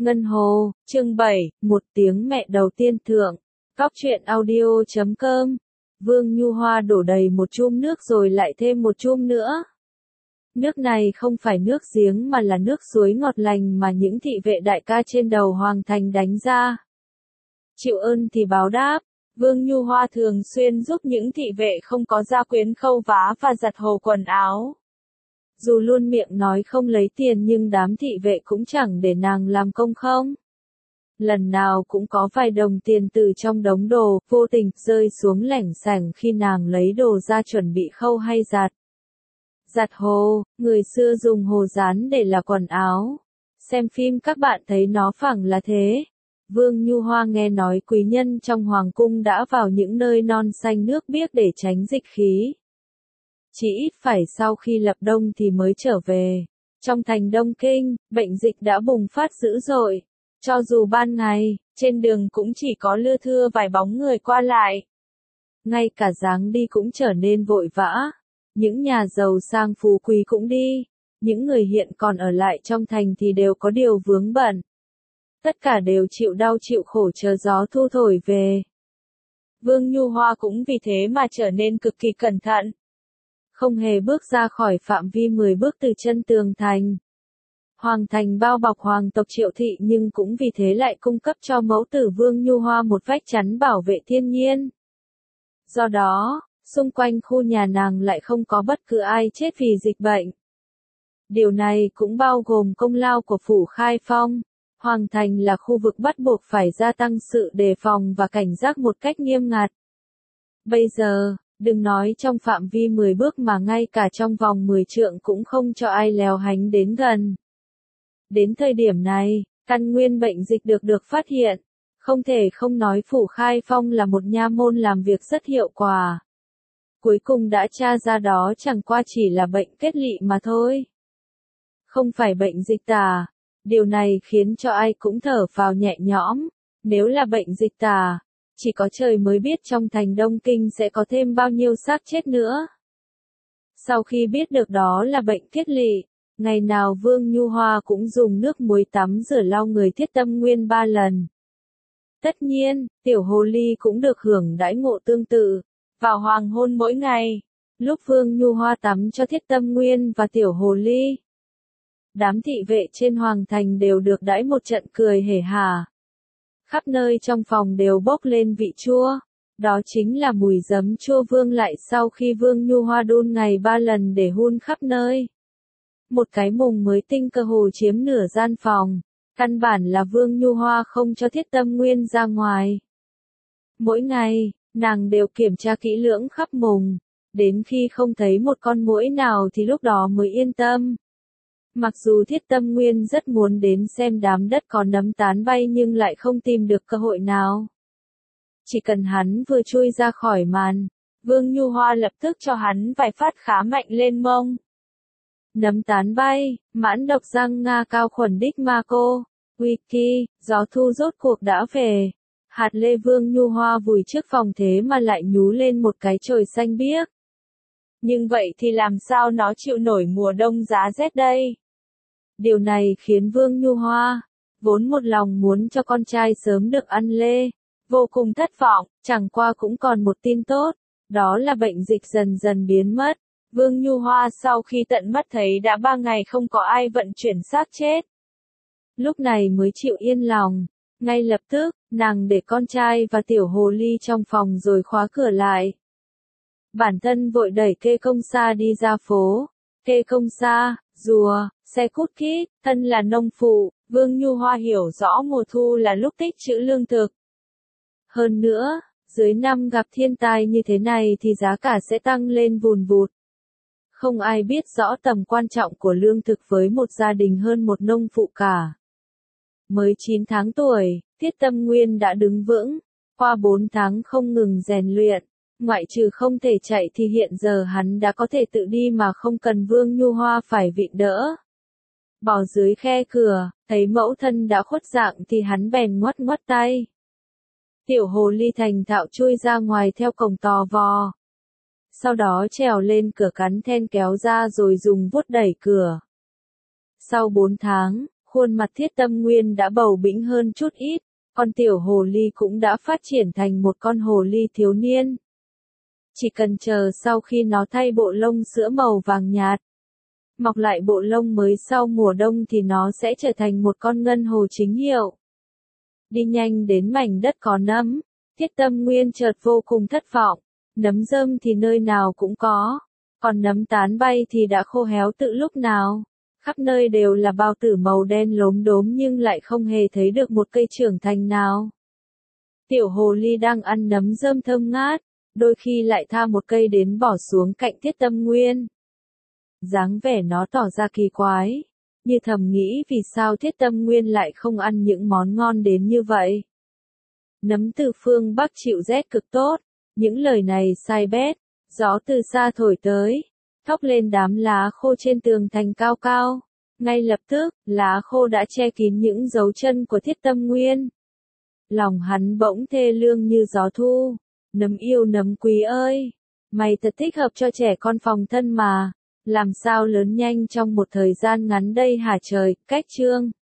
Ngân Hồ, chương 7, một tiếng mẹ đầu tiên thượng. Cóc truyện audio.com. Vương Nhu Hoa đổ đầy một chum nước rồi lại thêm một chum nữa. Nước này không phải nước giếng mà là nước suối ngọt lành mà những thị vệ đại ca trên đầu Hoàng Thành đánh ra. Chịu ơn thì báo đáp, Vương Nhu Hoa thường xuyên giúp những thị vệ không có gia quyến khâu vá và giặt hồ quần áo. Dù luôn miệng nói không lấy tiền nhưng đám thị vệ cũng chẳng để nàng làm công không. Lần nào cũng có vài đồng tiền từ trong đống đồ, vô tình, rơi xuống lẻng sảnh khi nàng lấy đồ ra chuẩn bị khâu hay giặt. Giặt hồ, người xưa dùng hồ rán để là quần áo. Xem phim các bạn thấy nó phẳng là thế. Vương Nhu Hoa nghe nói quý nhân trong hoàng cung đã vào những nơi non xanh nước biếc để tránh dịch khí. Chỉ ít phải sau khi lập đông thì mới trở về. Trong thành Đông Kinh, bệnh dịch đã bùng phát dữ dội. Cho dù ban ngày, trên đường cũng chỉ có lưa thưa vài bóng người qua lại. Ngay cả dáng đi cũng trở nên vội vã. Những nhà giàu sang phú quý cũng đi. Những người hiện còn ở lại trong thành thì đều có điều vướng bận. Tất cả đều chịu đau chịu khổ chờ gió thu thổi về. Vương Nhu Hoa cũng vì thế mà trở nên cực kỳ cẩn thận. Không hề bước ra khỏi phạm vi 10 bước từ chân tường thành. Hoàng thành bao bọc hoàng tộc Triệu Thị nhưng cũng vì thế lại cung cấp cho mẫu tử Vương Nhu Hoa một vách chắn bảo vệ thiên nhiên. Do đó, xung quanh khu nhà nàng lại không có bất cứ ai chết vì dịch bệnh. Điều này cũng bao gồm công lao của Phủ Khai Phong. Hoàng thành là khu vực bắt buộc phải gia tăng sự đề phòng và cảnh giác một cách nghiêm ngặt. Bây giờ, đừng nói trong phạm vi 10 bước mà ngay cả trong vòng 10 trượng cũng không cho ai lèo hánh đến gần. Đến thời điểm này, căn nguyên bệnh dịch được phát hiện. Không thể không nói Phủ Khai Phong là một nha môn làm việc rất hiệu quả. Cuối cùng đã tra ra đó chẳng qua chỉ là bệnh kết lỵ mà thôi. Không phải bệnh dịch tả. Điều này khiến cho ai cũng thở phào nhẹ nhõm. Nếu là bệnh dịch tả, chỉ có trời mới biết trong thành Đông Kinh sẽ có thêm bao nhiêu xác chết nữa. Sau khi biết được đó là bệnh kết lỵ, ngày nào Vương Nhu Hoa cũng dùng nước muối tắm rửa lau người Thiết Tâm Nguyên 3 lần. Tất nhiên, tiểu hồ ly cũng được hưởng đãi ngộ tương tự. Vào hoàng hôn mỗi ngày, lúc Vương Nhu Hoa tắm cho Thiết Tâm Nguyên và tiểu hồ ly, đám thị vệ trên hoàng thành đều được đãi một trận cười hể hả. Khắp nơi trong phòng đều bốc lên vị chua. Đó chính là mùi giấm chua vương lại sau khi Vương Nhu Hoa đun ngày 3 lần để hun khắp nơi. Một cái mùng mới tinh cơ hồ chiếm nửa gian phòng. Căn bản là Vương Nhu Hoa không cho Thiết Tâm Nguyên ra ngoài. Mỗi ngày, nàng đều kiểm tra kỹ lưỡng khắp mùng. Đến khi không thấy một con muỗi nào thì lúc đó mới yên tâm. Mặc dù Thiết Tâm Nguyên rất muốn đến xem đám đất có nấm tán bay nhưng lại không tìm được cơ hội nào. Chỉ cần hắn vừa chui ra khỏi màn, Vương Nhu Hoa lập tức cho hắn vài phát khá mạnh lên mông. Nấm tán bay, mãn độc răng Nga cao khuẩn đích ma cô, wiki, gió thu rốt cuộc đã về. Hạt lê Vương Nhu Hoa vùi trước phòng thế mà lại nhú lên một cái chồi xanh biếc. Nhưng vậy thì làm sao nó chịu nổi mùa đông giá rét đây? Điều này khiến Vương Nhu Hoa, vốn một lòng muốn cho con trai sớm được ăn lê, vô cùng thất vọng. Chẳng qua cũng còn một tin tốt, đó là bệnh dịch dần dần biến mất. Vương Nhu Hoa sau khi tận mắt thấy đã 3 ngày không có ai vận chuyển xác chết. Lúc này mới chịu yên lòng. Ngay lập tức, nàng để con trai và tiểu hồ ly trong phòng rồi khóa cửa lại. Bản thân vội đẩy Kê Công Sa đi ra phố. Kê Công Sa, rùa, xe cút kít, thân là nông phụ, Vương Nhu Hoa hiểu rõ mùa thu là lúc tích trữ lương thực. Hơn nữa, dưới năm gặp thiên tai như thế này thì giá cả sẽ tăng lên vùn vụt. Không ai biết rõ tầm quan trọng của lương thực với một gia đình hơn một nông phụ cả. Mới 9 tháng tuổi, Thiết Tâm Nguyên đã đứng vững, qua 4 tháng không ngừng rèn luyện. Ngoại trừ không thể chạy thì hiện giờ hắn đã có thể tự đi mà không cần Vương Nhu Hoa phải vịn đỡ. Bò dưới khe cửa, thấy mẫu thân đã khuất dạng thì hắn bèn ngoắt ngoắt tay. Tiểu hồ ly thành thạo chui ra ngoài theo cổng tò vò. Sau đó trèo lên cửa cắn then kéo ra rồi dùng vuốt đẩy cửa. Sau 4 tháng, Khuôn mặt Thiết Tâm Nguyên đã bầu bĩnh hơn chút ít, con tiểu hồ ly cũng đã phát triển thành một con hồ ly thiếu niên. Chỉ cần chờ sau khi nó thay bộ lông sữa màu vàng nhạt, mọc lại bộ lông mới sau mùa đông thì nó sẽ trở thành một con ngân hồ chính hiệu. Đi nhanh đến mảnh đất có nấm, Thiết Tâm Nguyên chợt vô cùng thất vọng, nấm rơm thì nơi nào cũng có, còn nấm tán bay thì đã khô héo từ lúc nào. Khắp nơi đều là bao tử màu đen lốm đốm nhưng lại không hề thấy được một cây trưởng thành nào. Tiểu hồ ly đang ăn nấm rơm thơm ngát, đôi khi lại tha một cây đến bỏ xuống cạnh Thiết Tâm Nguyên. Dáng vẻ nó tỏ ra kỳ quái, như thầm nghĩ vì sao Thiết Tâm Nguyên lại không ăn những món ngon đến như vậy. Nấm từ phương Bắc chịu rét cực tốt, những lời này sai bét, gió từ xa thổi tới, thốc lên đám lá khô trên tường thành cao cao. Ngay lập tức, lá khô đã che kín những dấu chân của Thiết Tâm Nguyên. Lòng hắn bỗng thê lương như gió thu. Nấm yêu nấm quý ơi, mày thật thích hợp cho trẻ con phòng thân mà, làm sao lớn nhanh trong một thời gian ngắn đây hả trời. Cách chương